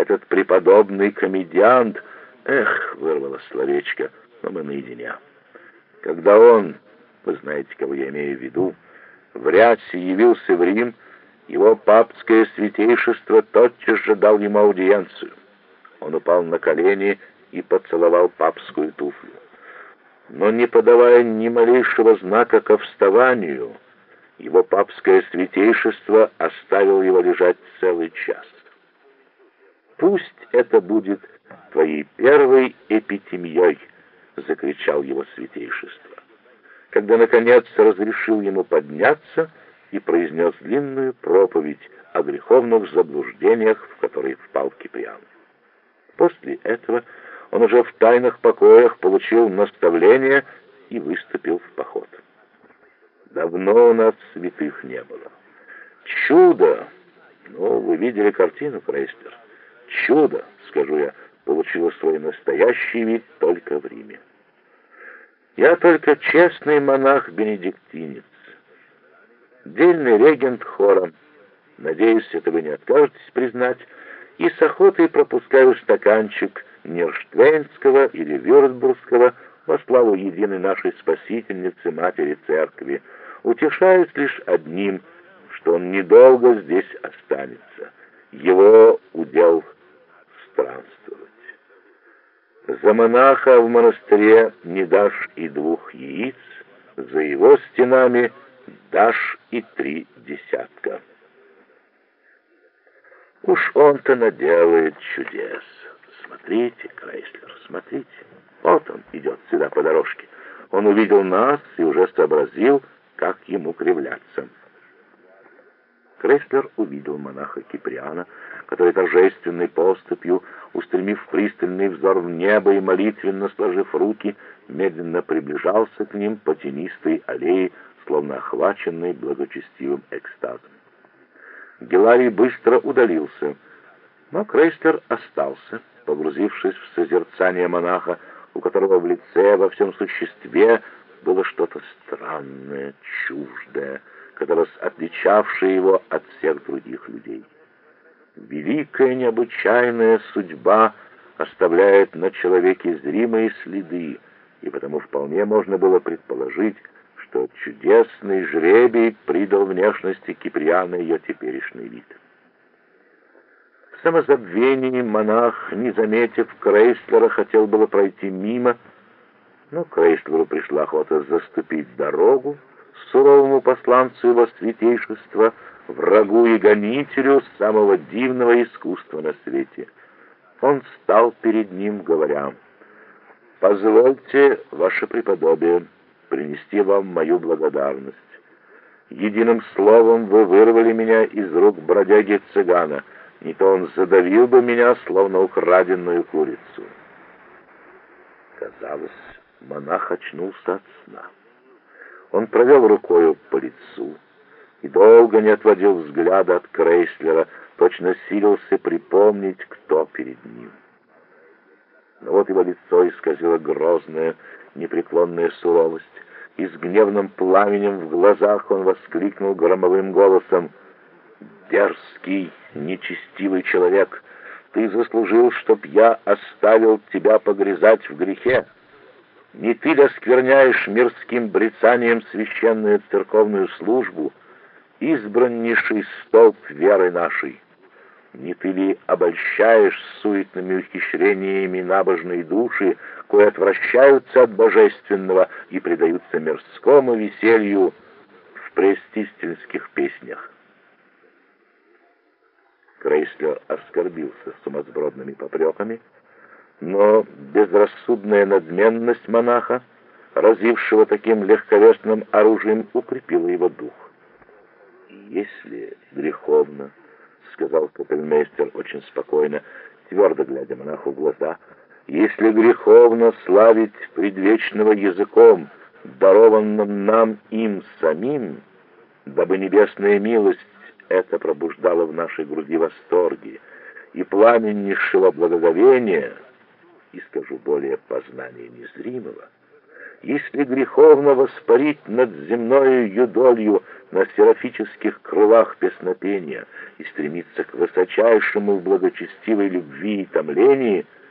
этот преподобный комедиант, вырвалось словечко, но мы наедине. Когда он, вы знаете, кого я имею в виду, в рясе явился в Рим, его папское святейшество тотчас же дал ему аудиенцию. Он упал на колени и поцеловал папскую туфлю. Но не подавая ни малейшего знака ко вставанию, его папское святейшество оставил его лежать целый час. «Пусть это будет твоей первой эпитемией!» — закричал его святейшество, когда, наконец, разрешил ему подняться и произнес длинную проповедь о греховных заблуждениях, в которые впал Киприан. После этого он уже в тайных покоях получил наставление и выступил в поход. Давно у нас святых не было. Чудо! Ну, вы видели картину, Крейслер? Чудо, скажу я, получило свой настоящий вид только в Риме. Я только честный монах-бенедиктинец, дельный регент хора. Надеюсь, это вы не откажетесь признать, и с охотой пропускаю стаканчик Нерштвейнского или Вюрцбургского во славу единой нашей Спасительницы, Матери Церкви, утешаюсь лишь одним, что он недолго здесь останется. Его удел странствовать. За монаха в монастыре не дашь и 2 яиц, за его стенами дашь и 3 десятка. Уж он-то наделает чудес. Смотрите, Крейслер, смотрите. Вот он идет сюда по дорожке. Он увидел нас и уже сообразил, как ему кривляться. Крейслер увидел монаха Киприана, который торжественной поступью, устремив пристальный взор в небо и молитвенно сложив руки, медленно приближался к ним по тенистой аллее, словно охваченной благочестивым экстазом. Геларий быстро удалился, но Крейслер остался, погрузившись в созерцание монаха, у которого в лице, во всем существе было что-то странное, чуждое, казалось, отличавшее его от всех других людей. Великая необычайная судьба оставляет на человеке зримые следы, и потому вполне можно было предположить, что чудесный жребий придал внешности Киприана ее теперешний вид. В самозабвении монах, не заметив Крейслера, хотел было пройти мимо, но Крейслеру пришла охота заступить дорогу суровому посланцу его святейшества, врагу и гонителю самого дивного искусства на свете. Он стал перед ним, говоря: «Позвольте, ваше преподобие, принести вам мою благодарность. Единым словом вы вырвали меня из рук бродяги-цыгана, не то он задавил бы меня, словно украденную курицу». Казалось, монах очнулся от сна. Он провел рукою по лицу и долго не отводил взгляда от Крейслера, точно силился припомнить, кто перед ним. Но вот его лицо исказило грозная, непреклонная суровость, и с гневным пламенем в глазах он воскликнул громовым голосом: «Дерзкий, нечестивый человек, ты заслужил, чтоб я оставил тебя погрязать в грехе. Не ты ли оскверняешь мирским брецанием священную церковную службу, избраннейший столб веры нашей? Не ты ли обольщаешь суетными ухищрениями набожные души, кои отвращаются от божественного и предаются мирскому веселью в престистинских песнях?» Крейслер оскорбился сумасбродными попреками, но безрассудная надменность монаха, разившего таким легковесным оружием, укрепила его дух. «Если греховно, — сказал капельмейстер очень спокойно, твердо глядя монаху в глаза, — если греховно славить предвечного языком, дарованным нам им самим, дабы небесная милость это пробуждала в нашей груди восторги и пламеннейшего благоговения, и, скажу более, познания незримого, если греховно воспарить над земною юдолью на серафических крылах песнопения и стремится к высочайшему в благочестивой любви и томлении —